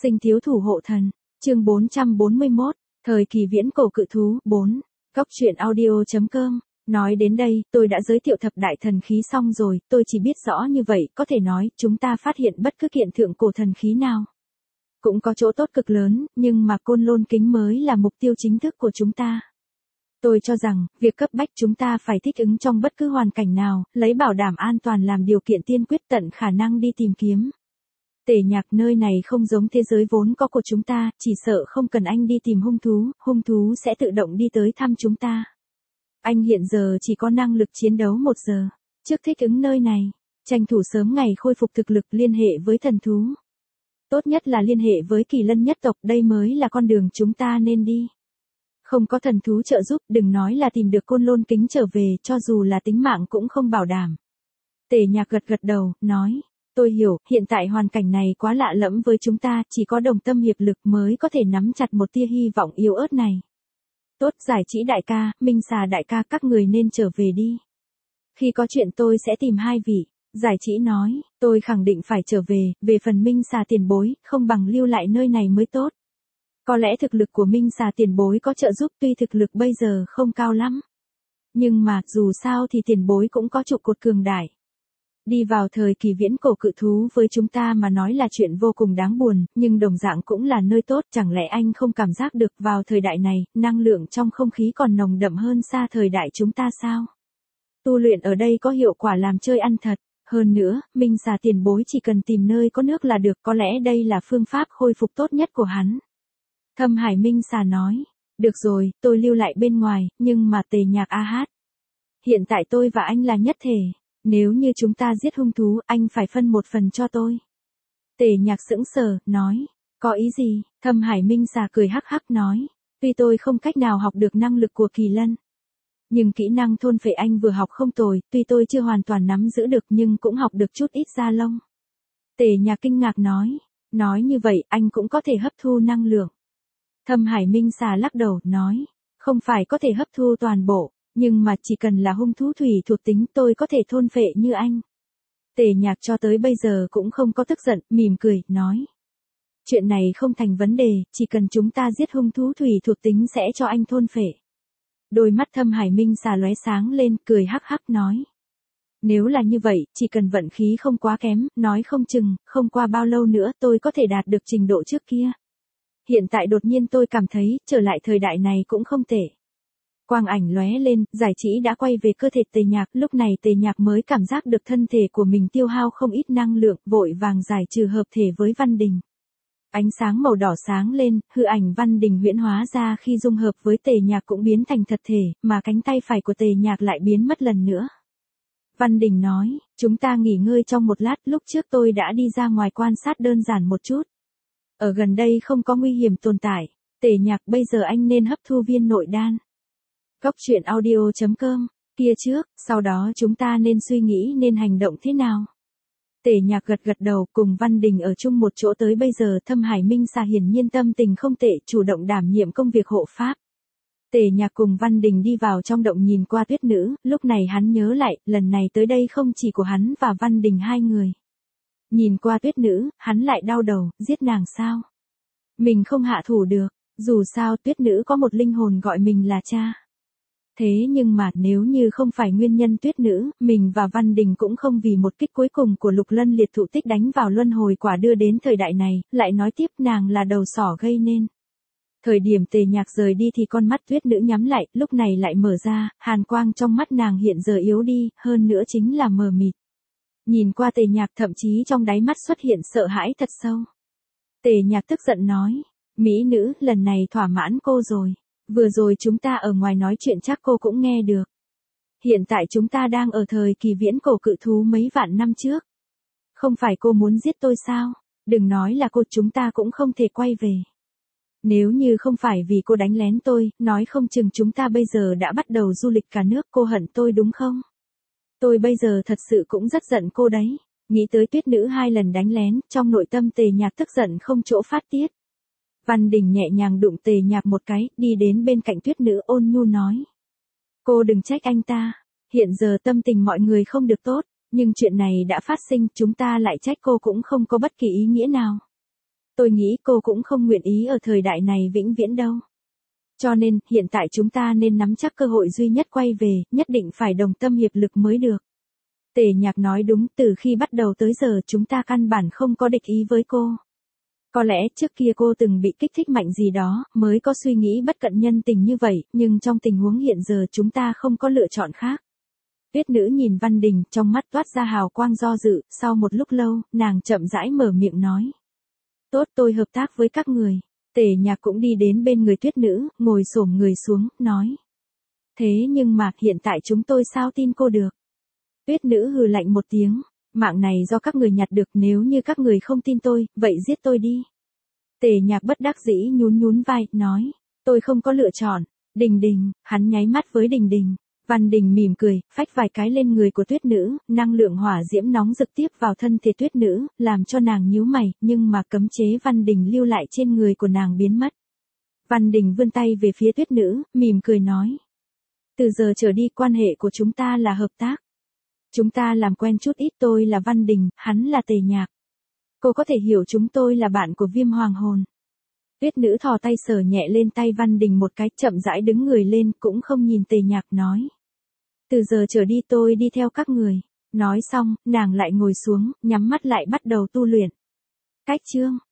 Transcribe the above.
Sinh thiếu thủ hộ thần, chương 441, thời kỳ viễn cổ cự thú, 4, Góc truyện audio.com. Nói đến đây, tôi đã giới thiệu thập đại thần khí xong rồi, tôi chỉ biết rõ như vậy, có thể nói, chúng ta phát hiện bất cứ kiện thượng cổ thần khí nào. Cũng có chỗ tốt cực lớn, nhưng mà Côn Lôn Kính mới là mục tiêu chính thức của chúng ta. Tôi cho rằng, việc cấp bách chúng ta phải thích ứng trong bất cứ hoàn cảnh nào, lấy bảo đảm an toàn làm điều kiện tiên quyết tận khả năng đi tìm kiếm. Tề Nhạc, nơi này không giống thế giới vốn có của chúng ta, chỉ sợ không cần anh đi tìm hung thú sẽ tự động đi tới thăm chúng ta. Anh hiện giờ chỉ có năng lực chiến đấu 1 giờ, trước thích ứng nơi này, tranh thủ sớm ngày khôi phục thực lực liên hệ với thần thú. Tốt nhất là liên hệ với Kỳ Lân nhất tộc, đây mới là con đường chúng ta nên đi. Không có thần thú trợ giúp, đừng nói là tìm được Côn Lôn Kính trở về, cho dù là tính mạng cũng không bảo đảm. Tề Nhạc gật gật đầu, nói, tôi hiểu, hiện tại hoàn cảnh này quá lạ lẫm với chúng ta, chỉ có đồng tâm hiệp lực mới có thể nắm chặt một tia hy vọng yếu ớt này. Tốt, Giải Chỉ đại ca, Minh Xà đại ca, các người nên trở về đi. Khi có chuyện tôi sẽ tìm 2 vị. Giải Chỉ nói, tôi khẳng định phải trở về phần Minh Xà tiền bối, không bằng lưu lại nơi này mới tốt. Có lẽ thực lực của Minh Xà tiền bối có trợ giúp, tuy thực lực bây giờ không cao lắm. Nhưng mà, dù sao thì tiền bối cũng có trụ cột cường đại. Đi vào thời kỳ viễn cổ cự thú với chúng ta mà nói là chuyện vô cùng đáng buồn, nhưng đồng dạng cũng là nơi tốt, chẳng lẽ anh không cảm giác được vào thời đại này, năng lượng trong không khí còn nồng đậm hơn xa thời đại chúng ta sao? Tu luyện ở đây có hiệu quả làm chơi ăn thật, hơn nữa, Minh Xà tiền bối chỉ cần tìm nơi có nước là được, có lẽ đây là phương pháp khôi phục tốt nhất của hắn. Thâm Hải Minh Xà nói, được rồi, tôi lưu lại bên ngoài, nhưng mà Tề Nhạc a hát. Hiện tại tôi và anh là nhất thể. Nếu như chúng ta giết hung thú, anh phải phân 1 phần cho tôi. Tề Nhạc sững sờ, nói, có ý gì? Thâm Hải Minh Xà cười hắc hắc nói, tuy tôi không cách nào học được năng lực của Kỳ Lân. Nhưng kỹ năng thôn phệ anh vừa học không tồi, tuy tôi chưa hoàn toàn nắm giữ được nhưng cũng học được chút ít da lông. Tề Nhạc kinh ngạc nói như vậy anh cũng có thể hấp thu năng lượng. Thâm Hải Minh Xà lắc đầu, nói, không phải có thể hấp thu toàn bộ. Nhưng mà chỉ cần là hung thú thủy thuộc tính tôi có thể thôn phệ như anh. Tề Nhạc cho tới bây giờ cũng không có tức giận, mỉm cười, nói. Chuyện này không thành vấn đề, chỉ cần chúng ta giết hung thú thủy thuộc tính sẽ cho anh thôn phệ. Đôi mắt Thâm Hải Minh Xà lóe sáng lên, cười hắc hắc nói. Nếu là như vậy, chỉ cần vận khí không quá kém, nói không chừng, không qua bao lâu nữa tôi có thể đạt được trình độ trước kia. Hiện tại đột nhiên tôi cảm thấy, trở lại thời đại này cũng không tệ. Quang ảnh lóe lên, Giải Chỉ đã quay về cơ thể Tề Nhạc, lúc này Tề Nhạc mới cảm giác được thân thể của mình tiêu hao không ít năng lượng, vội vàng giải trừ hợp thể với Văn Đình. Ánh sáng màu đỏ sáng lên, hư ảnh Văn Đình huyễn hóa ra khi dung hợp với Tề Nhạc cũng biến thành thật thể, mà cánh tay phải của Tề Nhạc lại biến mất lần nữa. Văn Đình nói, chúng ta nghỉ ngơi trong 1 lát, lúc trước tôi đã đi ra ngoài quan sát đơn giản một chút. Ở gần đây không có nguy hiểm tồn tại, Tề Nhạc bây giờ anh nên hấp thu viên nội đan. Góc truyện audio.com, kia trước, sau đó chúng ta nên suy nghĩ nên hành động thế nào. Tề Nhạc gật gật đầu, cùng Văn Đình ở chung một chỗ tới bây giờ. Thâm Hải Minh Xà hiển nhiên tâm tình không tệ, chủ động đảm nhiệm công việc hộ pháp. Tề Nhạc cùng Văn Đình đi vào trong động nhìn qua Tuyết Nữ, lúc này hắn nhớ lại, lần này tới đây không chỉ của hắn và Văn Đình 2 người. Nhìn qua Tuyết Nữ, hắn lại đau đầu, giết nàng sao? Mình không hạ thủ được, dù sao Tuyết Nữ có một linh hồn gọi mình là cha. Thế nhưng mà nếu như không phải nguyên nhân Tuyết Nữ, mình và Văn Đình cũng không vì một kích cuối cùng của Lục Lân liệt thụ tích đánh vào luân hồi quả đưa đến thời đại này, lại nói tiếp nàng là đầu sỏ gây nên. Thời điểm Tề Nhạc rời đi thì con mắt Tuyết Nữ nhắm lại, lúc này lại mở ra, hàn quang trong mắt nàng hiện giờ yếu đi, hơn nữa chính là mờ mịt. Nhìn qua Tề Nhạc thậm chí trong đáy mắt xuất hiện sợ hãi thật sâu. Tề Nhạc tức giận nói, mỹ nữ, lần này thỏa mãn cô rồi. Vừa rồi chúng ta ở ngoài nói chuyện chắc cô cũng nghe được. Hiện tại chúng ta đang ở thời kỳ viễn cổ cự thú mấy vạn năm trước. Không phải cô muốn giết tôi sao? Đừng nói là cô, chúng ta cũng không thể quay về. Nếu như không phải vì cô đánh lén tôi, nói không chừng chúng ta bây giờ đã bắt đầu du lịch cả nước. Cô hận tôi đúng không? Tôi bây giờ thật sự cũng rất giận cô đấy. Nghĩ tới Tuyết Nữ 2 lần đánh lén, trong nội tâm Tề Nhạc tức giận không chỗ phát tiết. Văn Đình nhẹ nhàng đụng Tề Nhạc một cái, đi đến bên cạnh Tuyết Nữ ôn nhu nói. Cô đừng trách anh ta, hiện giờ tâm tình mọi người không được tốt, nhưng chuyện này đã phát sinh, chúng ta lại trách cô cũng không có bất kỳ ý nghĩa nào. Tôi nghĩ cô cũng không nguyện ý ở thời đại này vĩnh viễn đâu. Cho nên, hiện tại chúng ta nên nắm chắc cơ hội duy nhất quay về, nhất định phải đồng tâm hiệp lực mới được. Tề Nhạc nói đúng, từ khi bắt đầu tới giờ chúng ta căn bản không có địch ý với cô. Có lẽ trước kia cô từng bị kích thích mạnh gì đó, mới có suy nghĩ bất cận nhân tình như vậy, nhưng trong tình huống hiện giờ chúng ta không có lựa chọn khác. Tuyết Nữ nhìn Văn Đình, trong mắt toát ra hào quang do dự, sau một lúc lâu, nàng chậm rãi mở miệng nói. Tốt, tôi hợp tác với các người. Tề Nhạc cũng đi đến bên người Tuyết Nữ, ngồi xổm người xuống, nói. Thế nhưng mà, hiện tại chúng tôi sao tin cô được? Tuyết Nữ hừ lạnh một tiếng, mạng này do các người nhặt được, nếu như các người không tin tôi, vậy giết tôi đi. Tề Nhạc bất đắc dĩ nhún nhún vai, nói, tôi không có lựa chọn. Đình Đình, hắn nháy mắt với Đình Đình. Văn Đình mỉm cười, phách vài cái lên người của Tuyết Nữ, năng lượng hỏa diễm nóng rực tiếp vào thân thể Tuyết Nữ, làm cho nàng nhíu mày, nhưng mà cấm chế Văn Đình lưu lại trên người của nàng biến mất. Văn Đình vươn tay về phía Tuyết Nữ, mỉm cười nói. Từ giờ trở đi quan hệ của chúng ta là hợp tác. Chúng ta làm quen chút ít, tôi là Văn Đình, hắn là Tề Nhạc. Cô có thể hiểu chúng tôi là bạn của Viêm Hoàng Hồn. Tuyết Nữ thò tay sờ nhẹ lên tay Văn Đình một cái, chậm rãi đứng người lên, cũng không nhìn Tề Nhạc nói. Từ giờ trở đi tôi đi theo các người. Nói xong, nàng lại ngồi xuống, nhắm mắt lại bắt đầu tu luyện. Cách chương